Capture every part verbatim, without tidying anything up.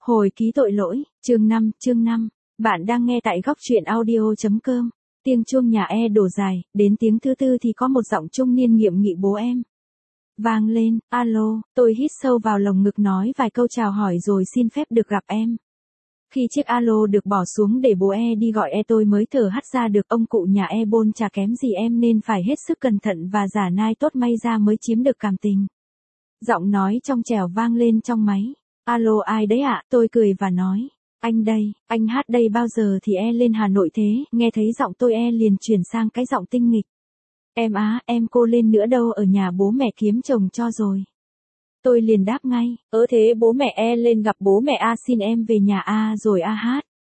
Hồi ký tội lỗi, chương năm, chương năm. Bạn đang nghe tại góc truyện audio.com. Tiếng chuông nhà E đổ dài, đến tiếng thứ tư thì có một giọng trung niên nghiêm nghị bố em. Vang lên, alo, tôi hít sâu vào lồng ngực nói vài câu chào hỏi rồi xin phép được gặp em. Khi chiếc alo được bỏ xuống để bố E đi gọi E tôi mới thở hắt ra được ông cụ nhà E bôn chả kém gì em nên phải hết sức cẩn thận và giả nai tốt may ra mới chiếm được cảm tình. Giọng nói trong trẻo vang lên trong máy. Alo ai đấy ạ, tôi cười và nói. Anh đây, anh hát đây bao giờ thì E lên Hà Nội thế, nghe thấy giọng tôi E liền chuyển sang cái giọng tinh nghịch. Em á, em cô lên nữa đâu ở nhà bố mẹ kiếm chồng cho rồi. Tôi liền đáp ngay, ớ thế bố mẹ E lên gặp bố mẹ A xin em về nhà A rồi A hát.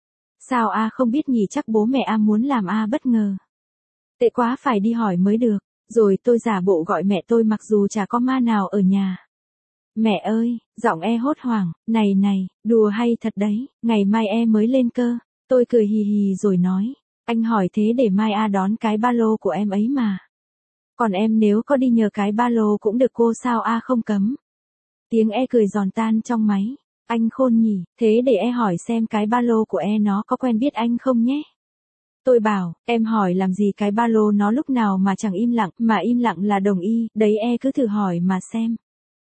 Sao A không biết nhỉ, chắc bố mẹ A muốn làm A bất ngờ. Tệ quá phải đi hỏi mới được, rồi tôi giả bộ gọi mẹ tôi mặc dù chả có ma nào ở nhà. Mẹ ơi, giọng E hốt hoảng, này này, đùa hay thật đấy, ngày mai E mới lên cơ. Tôi cười hì hì rồi nói, anh hỏi thế để mai A đón cái ba lô của em ấy mà. Còn em nếu có đi nhờ cái ba lô cũng được cô sao A không cấm. Tiếng E cười giòn tan trong máy, anh khôn nhỉ, thế để E hỏi xem cái ba lô của E nó có quen biết anh không nhé. Tôi bảo, em hỏi làm gì cái ba lô nó lúc nào mà chẳng im lặng, mà im lặng là đồng ý, đấy E cứ thử hỏi mà xem.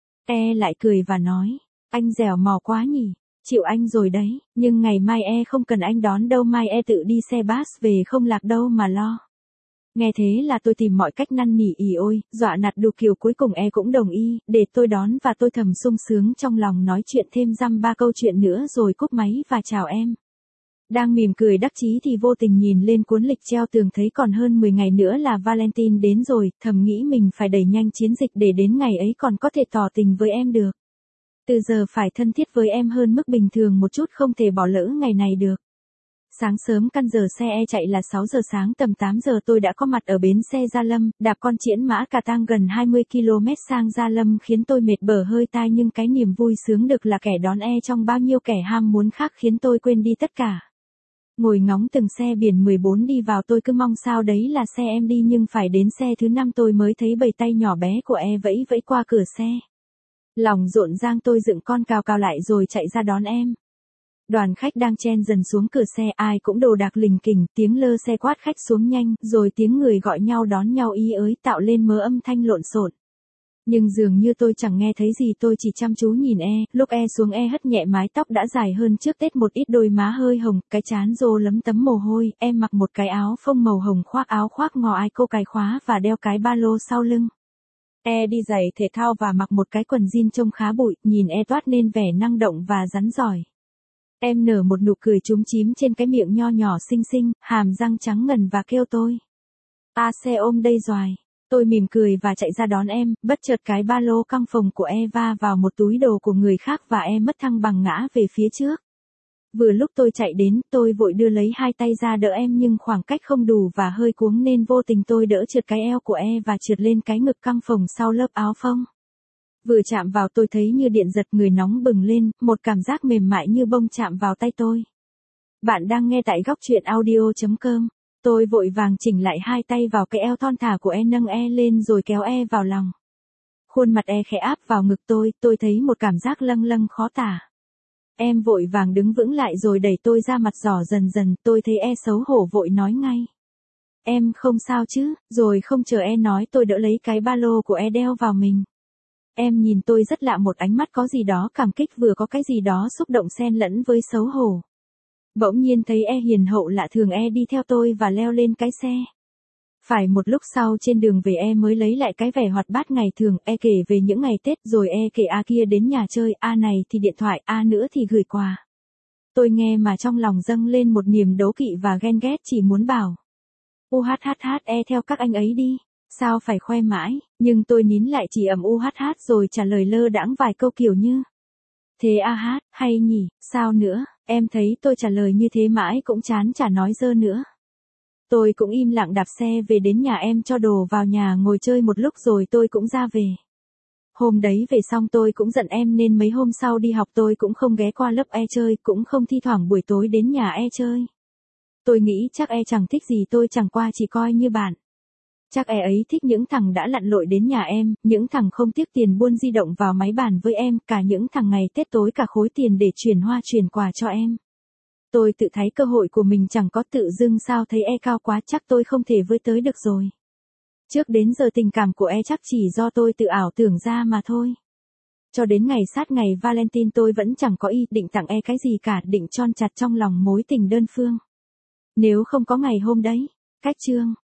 E lại cười và nói, anh dẻo mò quá nhỉ, chịu anh rồi đấy, nhưng ngày mai E không cần anh đón đâu, mai E tự đi xe bus về không lạc đâu mà lo. Nghe thế là tôi tìm mọi cách năn nỉ ỉ ôi, dọa nạt đủ kiểu, cuối cùng E cũng đồng ý, để tôi đón và tôi thầm sung sướng trong lòng nói chuyện thêm dăm ba câu chuyện nữa rồi cúp máy và chào em. Đang mỉm cười đắc chí thì vô tình nhìn lên cuốn lịch treo tường thấy còn hơn mười ngày nữa là Valentine đến rồi, thầm nghĩ mình phải đẩy nhanh chiến dịch để đến ngày ấy còn có thể tỏ tình với em được. Từ giờ phải thân thiết với em hơn mức bình thường một chút, không thể bỏ lỡ ngày này được. Sáng sớm căn giờ xe E chạy là sáu giờ sáng, tầm tám giờ tôi đã có mặt ở bến xe Gia Lâm, đạp con Chiễn Mã Cà Tang gần hai mươi ki lô mét sang Gia Lâm khiến tôi mệt bở hơi tai, nhưng cái niềm vui sướng được là kẻ đón E trong bao nhiêu kẻ ham muốn khác khiến tôi quên đi tất cả. Ngồi ngóng từng xe biển mười bốn đi vào, tôi cứ mong sao đấy là xe em đi, nhưng phải đến xe thứ năm tôi mới thấy bầy tay nhỏ bé của E vẫy vẫy qua cửa xe. Lòng rộn rang tôi dựng con cào cào lại rồi chạy ra đón em. Đoàn khách đang chen dần xuống cửa xe, ai cũng đồ đạc lình kình, tiếng lơ xe quát khách xuống nhanh, rồi tiếng người gọi nhau đón nhau ý ới tạo lên mớ âm thanh lộn xộn. Nhưng dường như tôi chẳng nghe thấy gì, tôi chỉ chăm chú nhìn E, lúc E xuống E hất nhẹ mái tóc đã dài hơn trước Tết một ít, đôi má hơi hồng, cái trán rô lấm tấm mồ hôi, em mặc một cái áo phông màu hồng, khoác áo khoác ngò ai cô cài khóa và đeo cái ba lô sau lưng. E đi giày thể thao và mặc một cái quần jean trông khá bụi, nhìn E toát nên vẻ năng động và rắn giỏi. Em nở một nụ cười chúm chím trên cái miệng nho nhỏ xinh xinh, hàm răng trắng ngần và kêu tôi. A xe ôm đây doài. Tôi mỉm cười và chạy ra đón em, bất chợt cái ba lô căng phồng của E va vào một túi đồ của người khác và E mất thăng bằng ngã về phía trước. Vừa lúc tôi chạy đến, tôi vội đưa lấy hai tay ra đỡ em, nhưng khoảng cách không đủ và hơi cuống nên vô tình tôi đỡ trượt cái eo của E và trượt lên cái ngực căng phồng sau lớp áo phông. Vừa chạm vào tôi thấy như điện giật, người nóng bừng lên, một cảm giác mềm mại như bông chạm vào tay tôi. Bạn đang nghe tại góc truyện audio.com. Tôi vội vàng chỉnh lại hai tay vào cái eo thon thả của E, nâng E lên rồi kéo E vào lòng. Khuôn mặt E khẽ áp vào ngực tôi, tôi thấy một cảm giác lâng lâng khó tả. Em vội vàng đứng vững lại rồi đẩy tôi ra, mặt đỏ dần dần, tôi thấy E xấu hổ vội nói ngay. Em không sao chứ, rồi không chờ E nói tôi đỡ lấy cái ba lô của E đeo vào mình. Em nhìn tôi rất lạ, một ánh mắt có gì đó cảm kích vừa có cái gì đó xúc động xen lẫn với xấu hổ. Bỗng nhiên thấy E hiền hậu lạ thường, E đi theo tôi và leo lên cái xe. Phải một lúc sau trên đường về E mới lấy lại cái vẻ hoạt bát ngày thường, E kể về những ngày Tết, rồi E kể A kia đến nhà chơi, A này thì điện thoại, A nữa thì gửi quà. Tôi nghe mà trong lòng dâng lên một niềm đố kỵ và ghen ghét, chỉ muốn bảo. UHHH E theo các anh ấy đi, sao phải khoe mãi, nhưng tôi nín lại chỉ ầm UHH rồi trả lời lơ đãng vài câu kiểu như. Thế A hát, hay nhỉ, sao nữa, em thấy tôi trả lời như thế mãi cũng chán chả nói dơ nữa. Tôi cũng im lặng đạp xe về đến nhà em, cho đồ vào nhà ngồi chơi một lúc rồi tôi cũng ra về. Hôm đấy về xong tôi cũng giận em nên mấy hôm sau đi học tôi cũng không ghé qua lớp E chơi, cũng không thi thoảng buổi tối đến nhà E chơi. Tôi nghĩ chắc E chẳng thích gì tôi, chẳng qua chỉ coi như bạn. Chắc e ấy thích những thằng đã lặn lội đến nhà em, những thằng không tiếc tiền buôn di động vào máy bàn với em, cả những thằng ngày Tết tối cả khối tiền để chuyển hoa chuyển quà cho em. Tôi tự thấy cơ hội của mình chẳng có, tự dưng sao thấy e cao quá, chắc tôi không thể với tới được rồi. Trước đến giờ tình cảm của e chắc chỉ do tôi tự ảo tưởng ra mà thôi. Cho đến ngày sát ngày Valentine tôi vẫn chẳng có ý định tặng e cái gì cả, định chon chặt trong lòng mối tình đơn phương. Nếu không có ngày hôm đấy. Cách chương